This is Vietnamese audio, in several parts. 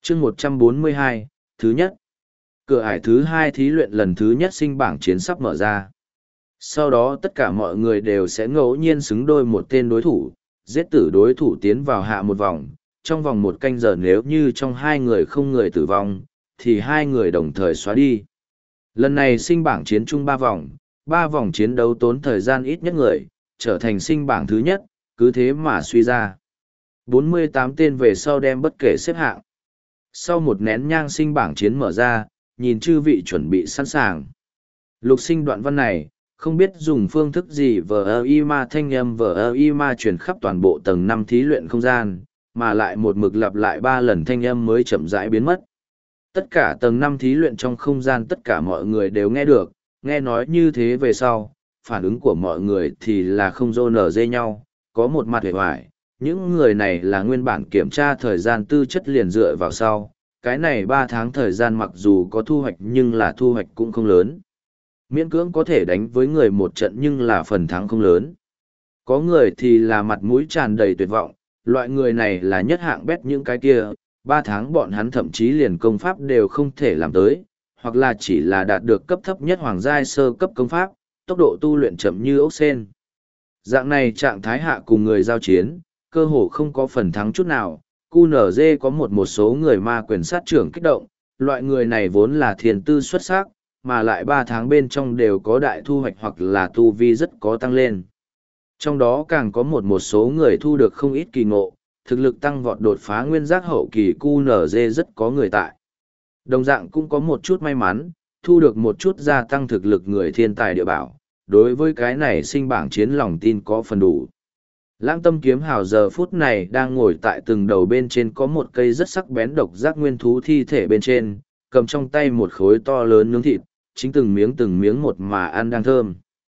chương 142, thứ nhất. Cửa ải thứ hai thí luyện lần thứ nhất sinh bảng chiến sắp mở ra. Sau đó tất cả mọi người đều sẽ ngẫu nhiên xứng đôi một tên đối thủ, giết tử đối thủ tiến vào hạ một vòng. Trong vòng 1 canh giờ nếu như trong 2 người không người tử vong, thì 2 người đồng thời xóa đi. Lần này sinh bảng chiến chung 3 vòng, 3 vòng chiến đấu tốn thời gian ít nhất người, trở thành sinh bảng thứ nhất, cứ thế mà suy ra. 48 tên về sau đem bất kể xếp hạng. Sau một nén nhang sinh bảng chiến mở ra, nhìn chư vị chuẩn bị sẵn sàng. Lục sinh đoạn văn này, không biết dùng phương thức gì VIMA thanh âm VIMA truyền khắp toàn bộ tầng 5 thí luyện không gian, mà lại một mực lặp lại 3 lần thanh âm mới chậm rãi biến mất. Tất cả tầng 5 thí luyện trong không gian tất cả mọi người đều nghe được, nghe nói như thế về sau, phản ứng của mọi người thì là không rô nở dê nhau, có một mặt hề hoài. Những người này là nguyên bản kiểm tra thời gian tư chất liền dựa vào sau, cái này 3 tháng thời gian mặc dù có thu hoạch nhưng là thu hoạch cũng không lớn. Miễn cưỡng có thể đánh với người một trận nhưng là phần thắng không lớn. Có người thì là mặt mũi tràn đầy tuyệt vọng, loại người này là nhất hạng bét những cái kia, 3 tháng bọn hắn thậm chí liền công pháp đều không thể làm tới, hoặc là chỉ là đạt được cấp thấp nhất hoàng giai sơ cấp công pháp, tốc độ tu luyện chậm như ốc sen. Dạng này trạng thái hạ cùng người giao chiến, cơ hồ không có phần thắng chút nào. QNZ có một số người ma quyền sát trưởng kích động, loại người này vốn là thiền tư xuất sắc, mà lại 3 tháng bên trong đều có đại thu hoạch hoặc là tu vi rất có tăng lên. Trong đó càng có một số người thu được không ít kỳ ngộ, thực lực tăng vọt đột phá nguyên giác hậu kỳ QNZ rất có người tại. Đồng dạng cũng có một chút may mắn, thu được một chút gia tăng thực lực người thiên tài địa bảo, đối với cái này sinh bảng chiến lòng tin có phần đủ. Lãng tâm kiếm hào giờ phút này đang ngồi tại từng đầu bên trên có một cây rất sắc bén độc giác nguyên thú thi thể bên trên, cầm trong tay một khối to lớn nướng thịt, chính từng miếng một mà ăn đang thơm.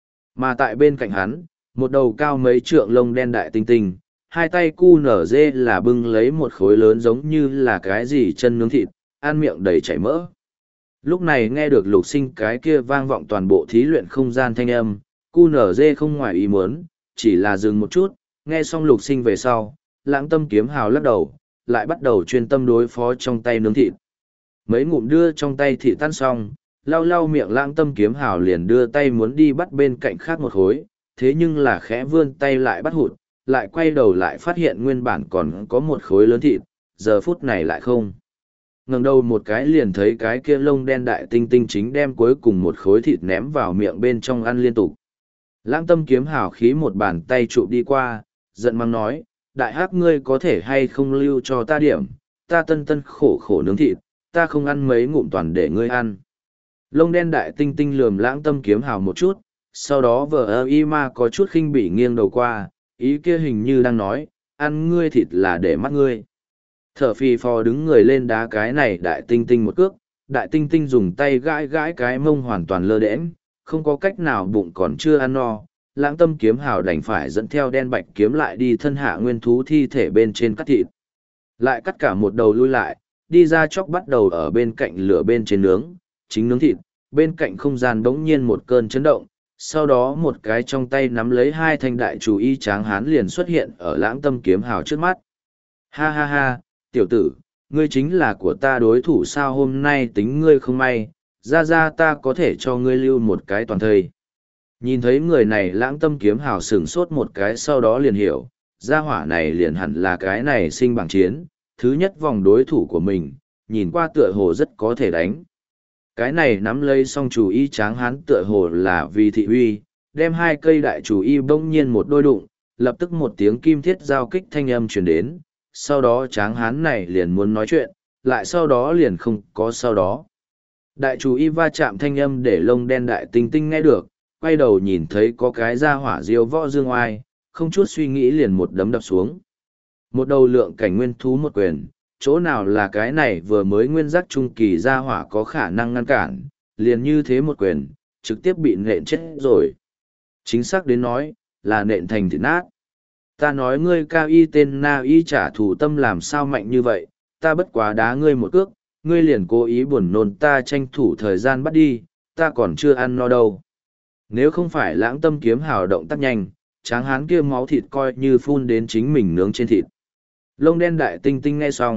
Mà tại bên cạnh hắn, một đầu cao mấy trượng lông đen đại tinh tinh, hai tay cu nở dê là bưng lấy một khối lớn giống như là cái gì chân nướng thịt, ăn miệng đầy chảy mỡ. Lúc này nghe được lục sinh cái kia vang vọng toàn bộ thí luyện không gian thanh âm, cu nở dê không ngoài ý muốn, chỉ là dừng một chút, nghe xong lục sinh về sau, lãng tâm kiếm hào lắc đầu, lại bắt đầu chuyên tâm đối phó trong tay nướng thịt. Mấy ngụm đưa trong tay thịt tan xong, lau lau miệng lãng tâm kiếm hào liền đưa tay muốn đi bắt bên cạnh khác một khối, thế nhưng là khẽ vươn tay lại bắt hụt, lại quay đầu lại phát hiện nguyên bản còn có một khối lớn thịt, giờ phút này lại không. Ngẩng đầu một cái liền thấy cái kia lông đen đại tinh tinh chính đem cuối cùng một khối thịt ném vào miệng bên trong ăn liên tục. Lãng tâm kiếm hào khí một bàn tay chụp đi qua, giận mắng nói, đại hắc ngươi có thể hay không lưu cho ta điểm, ta tân tân khổ khổ nướng thịt, ta không ăn mấy ngụm toàn để ngươi ăn. Lông đen đại tinh tinh lườm lãng tâm kiếm hào một chút, sau đó vờ y ma có chút khinh bỉ nghiêng đầu qua, ý kia hình như đang nói, ăn ngươi thịt là để mắt ngươi. Thở phì phò đứng người lên đá cái này đại tinh tinh một cước, đại tinh tinh dùng tay gãi gãi cái mông hoàn toàn lơ đễnh, không có cách nào bụng còn chưa ăn no. Lãng tâm kiếm hào đành phải dẫn theo đen bạch kiếm lại đi thân hạ nguyên thú thi thể bên trên cắt thịt. Lại cắt cả một đầu lui lại, đi ra chóc bắt đầu ở bên cạnh lửa bên trên nướng, chính nướng thịt, bên cạnh không gian bỗng nhiên một cơn chấn động, sau đó một cái trong tay nắm lấy 2 thanh đại chủ y tráng hán liền xuất hiện ở lãng tâm kiếm hào trước mắt. Ha ha ha, tiểu tử, ngươi chính là của ta đối thủ sao, hôm nay tính ngươi không may, ra ta có thể cho ngươi lưu một cái toàn thây. Nhìn thấy người này lãng tâm kiếm hào sửng sốt một cái sau đó liền hiểu, gia hỏa này liền hẳn là cái này sinh bảng chiến, thứ nhất vòng đối thủ của mình, nhìn qua tựa hồ rất có thể đánh. Cái này nắm lấy xong chủ y tráng hán tựa hồ là vì thị uy, đem 2 cây đại chủ y bỗng nhiên một đôi đụng, lập tức một tiếng kim thiết giao kích thanh âm truyền đến, sau đó tráng hán này liền muốn nói chuyện, lại sau đó liền không có sau đó. Đại chủ y va chạm thanh âm để lông đen đại tinh tinh nghe được, quay đầu nhìn thấy có cái ra hỏa diêu võ dương oai, không chút suy nghĩ liền một đấm đập xuống. Một đầu lượng cảnh nguyên thú một quyền, chỗ nào là cái này vừa mới nguyên giác trung kỳ ra hỏa có khả năng ngăn cản, liền như thế một quyền, trực tiếp bị nện chết rồi. Chính xác đến nói, là nện thành thịt nát. Ta nói ngươi cao y tên na y trả thù tâm làm sao mạnh như vậy, ta bất quá đá ngươi một cước, ngươi liền cố ý buồn nôn ta tranh thủ thời gian bắt đi, ta còn chưa ăn no đâu. Nếu không phải lãng tâm kiếm hào động tác nhanh, tráng hán kia máu thịt coi như phun đến chính mình nướng trên thịt. Lông đen đại tinh tinh nghe xong,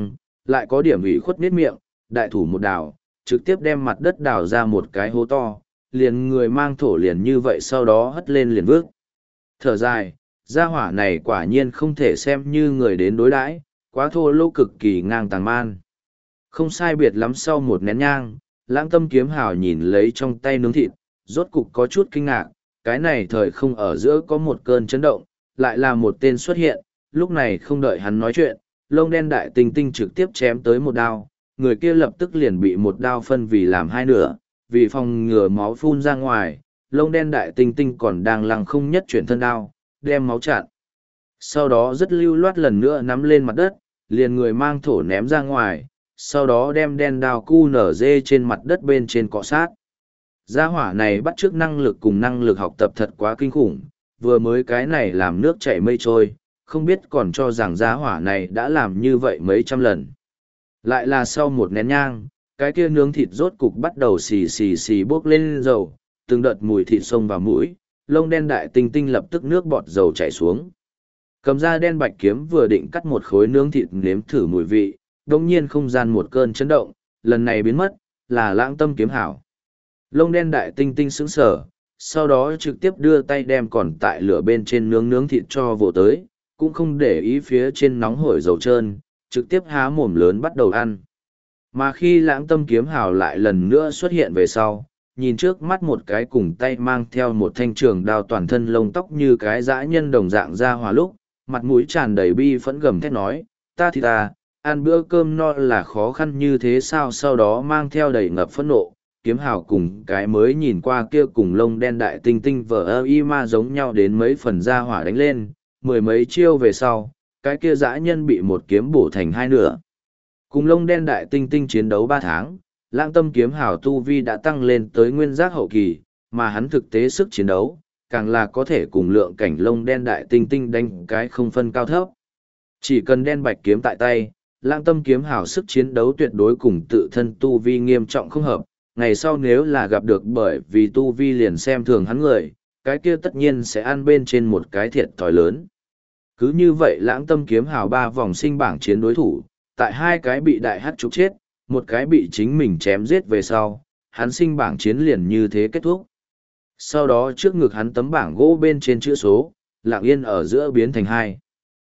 Lại có điểm ủy khuất miết miệng, đại thủ một đào, trực tiếp đem mặt đất đào ra một cái hố to, liền người mang thổ liền như vậy sau đó hất lên liền vước. Thở dài, gia hỏa này quả nhiên không thể xem như người đến đối đãi, quá thô lỗ cực kỳ ngang tàng man. Không sai biệt lắm sau một nén nhang, Lãng Tâm Kiếm Hào nhìn lấy trong tay nướng thịt, rốt cục có chút kinh ngạc, cái này thời không ở giữa có một cơn chấn động, lại là một tên xuất hiện, lúc này không đợi hắn nói chuyện, lông đen đại tinh tinh trực tiếp chém tới một đao, người kia lập tức liền bị một đao phân vì làm hai nửa, vì phòng ngừa máu phun ra ngoài, lông đen đại tinh tinh còn đang lăng không nhất chuyển thân đao, đem máu chặn. Sau đó rất lưu loát lần nữa nắm lên mặt đất, liền người mang thổ ném ra ngoài, sau đó đem đen đao cu nở dê trên mặt đất bên trên cọ sát. Gia hỏa này bắt chước năng lực cùng năng lực học tập thật quá kinh khủng, vừa mới cái này làm nước chảy mây trôi, không biết còn cho rằng gia hỏa này đã làm như vậy mấy trăm lần. Lại là sau một nén nhang, cái kia nướng thịt rốt cục bắt đầu xì xì xì bốc lên dầu, từng đợt mùi thịt xông vào mũi, lông đen đại tinh tinh lập tức nước bọt dầu chảy xuống. Cầm ra đen bạch kiếm vừa định cắt một khối nướng thịt nếm thử mùi vị, đồng nhiên không gian một cơn chấn động, lần này biến mất, là Lãng Tâm Kiếm Hảo. Lông đen đại tinh tinh sững sờ, sau đó trực tiếp đưa tay đem còn tại lửa bên trên nướng thịt cho vồ tới, cũng không để ý phía trên nóng hổi dầu trơn, trực tiếp há mồm lớn bắt đầu ăn. Mà khi Lãng Tâm Kiếm Hào lại lần nữa xuất hiện về sau, nhìn trước mắt một cái cùng tay mang theo một thanh trường đao toàn thân lông tóc như cái dã nhân đồng dạng ra hòa lúc, mặt mũi tràn đầy bi phẫn gầm thét nói, ta, ăn bữa cơm no là khó khăn như thế sao, sau đó mang theo đầy ngập phẫn nộ, Kiếm Hào cùng cái mới nhìn qua kia cùng lông đen đại tinh tinh vờ y ma giống nhau đến mấy phần ra hỏa đánh lên, mười mấy chiêu về sau, cái kia dã nhân bị một kiếm bổ thành hai nửa. Cùng lông đen đại tinh tinh chiến đấu 3 tháng, Lãng Tâm Kiếm Hào tu vi đã tăng lên tới nguyên giác hậu kỳ, mà hắn thực tế sức chiến đấu, càng là có thể cùng lượng cảnh lông đen đại tinh tinh đánh cái không phân cao thấp. Chỉ cần đen bạch kiếm tại tay, Lãng Tâm Kiếm Hào sức chiến đấu tuyệt đối cùng tự thân tu vi nghiêm trọng không hợp, ngày sau nếu là gặp được bởi vì tu vi liền xem thường hắn người, cái kia tất nhiên sẽ ăn bên trên một cái thiệt thòi lớn. Cứ như vậy Lãng Tâm Kiếm Hào 3 vòng sinh bảng chiến đối thủ, tại 2 cái bị đại hắc trục chết, một cái bị chính mình chém giết về sau, hắn sinh bảng chiến liền như thế kết thúc. Sau đó trước ngực hắn tấm bảng gỗ bên trên chữ số, lặng yên ở giữa biến thành 2.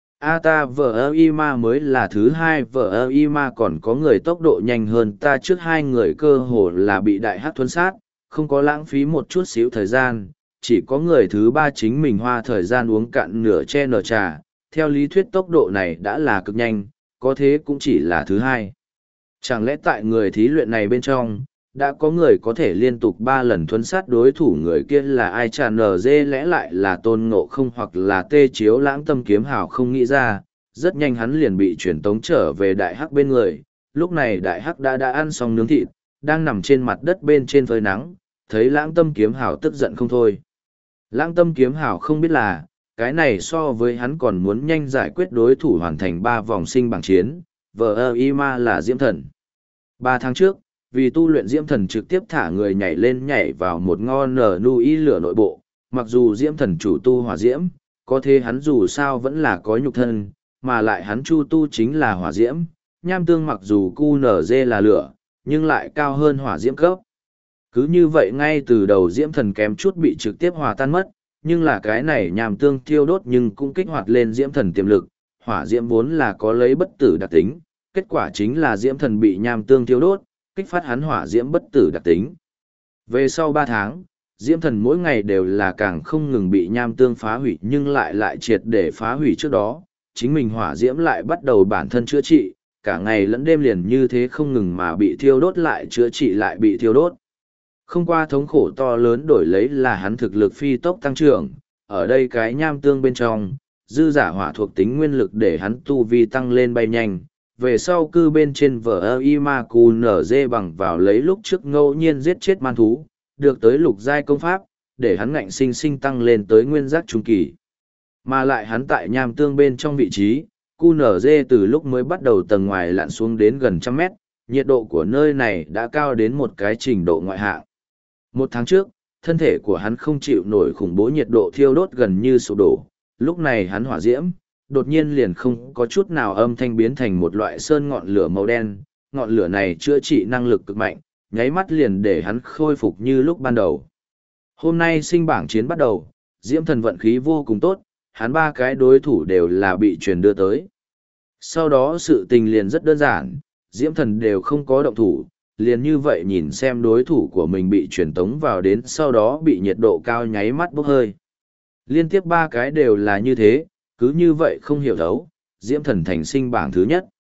Ta vợ y ma mới là thứ 2, vợ y ma còn có người tốc độ nhanh hơn ta trước 2 người, cơ hồ là bị đại hắc thuấn sát, không có lãng phí một chút xíu thời gian, chỉ có người thứ 3 chính mình hoa thời gian uống cạn nửa chén nửa trà, theo lý thuyết tốc độ này đã là cực nhanh, có thế cũng chỉ là thứ 2. Chẳng lẽ tại người thí luyện này bên trong, đã có người có thể liên tục 3 lần thuấn sát đối thủ, người kia là ai? Tràn nở dê lẽ lại là Tôn Ngộ Không hoặc là Tê Chiếu. Lãng Tâm Kiếm Hào không nghĩ ra, rất nhanh hắn liền bị chuyển tống trở về đại hắc bên người. Lúc này đại hắc đã ăn xong nướng thịt, đang nằm trên mặt đất bên trên phơi nắng, thấy Lãng Tâm Kiếm Hào tức giận không thôi. Lãng Tâm Kiếm Hào không biết là, cái này so với hắn còn muốn nhanh giải quyết đối thủ hoàn thành 3 vòng sinh bảng chiến, vờ y ma là Diễm Thần. 3 tháng trước, vì tu luyện Diễm Thần trực tiếp thả người nhảy lên nhảy vào một ngon nở nuôi lửa nội bộ, mặc dù Diễm Thần chủ tu hỏa diễm, có thế hắn dù sao vẫn là có nhục thân, mà lại hắn chu tu chính là hỏa diễm, nham tương mặc dù cu nở dê là lửa, nhưng lại cao hơn hỏa diễm cấp. Cứ như vậy ngay từ đầu Diễm Thần kém chút bị trực tiếp hòa tan mất, nhưng là cái này nham tương thiêu đốt nhưng cũng kích hoạt lên Diễm Thần tiềm lực, hỏa diễm vốn là có lấy bất tử đặc tính, kết quả chính là Diễm Thần bị nham tương thiêu đốt, kích phát hắn hỏa diễm bất tử đặc tính. Về sau 3 tháng, Diễm Thần mỗi ngày đều là càng không ngừng bị nham tương phá hủy, nhưng lại triệt để phá hủy trước đó, chính mình hỏa diễm lại bắt đầu bản thân chữa trị, cả ngày lẫn đêm liền như thế không ngừng mà bị thiêu đốt lại chữa trị lại bị thiêu đốt. Không qua thống khổ to lớn đổi lấy là hắn thực lực phi tốc tăng trưởng, ở đây cái nham tương bên trong, dư giả hỏa thuộc tính nguyên lực để hắn tu vi tăng lên bay nhanh. Về sau cư bên trên vở y ma cù nở dê bằng vào lấy lúc trước ngẫu nhiên giết chết man thú, được tới lục giai công pháp, để hắn ngạnh sinh sinh tăng lên tới nguyên giác trung kỳ. Mà lại hắn tại nham tương bên trong vị trí, cù nở dê từ lúc mới bắt đầu tầng ngoài lặn xuống đến gần 100 mét, nhiệt độ của nơi này đã cao đến một cái trình độ ngoại hạng. 1 tháng trước, thân thể của hắn không chịu nổi khủng bố nhiệt độ thiêu đốt gần như sụp đổ, lúc này hắn hỏa diễm đột nhiên liền không có chút nào âm thanh biến thành một loại sơn ngọn lửa màu đen, ngọn lửa này chữa trị năng lực cực mạnh, nháy mắt liền để hắn khôi phục như lúc ban đầu. Hôm nay sinh bảng chiến bắt đầu, Diễm Thần vận khí vô cùng tốt, hắn ba cái đối thủ đều là bị truyền đưa tới. Sau đó sự tình liền rất đơn giản, Diễm Thần đều không có động thủ, liền như vậy nhìn xem đối thủ của mình bị truyền tống vào đến sau đó bị nhiệt độ cao nháy mắt bốc hơi. Liên tiếp ba cái đều là như thế, cứ như vậy không hiểu đấu, Diễm Thần thành sinh bảng thứ nhất.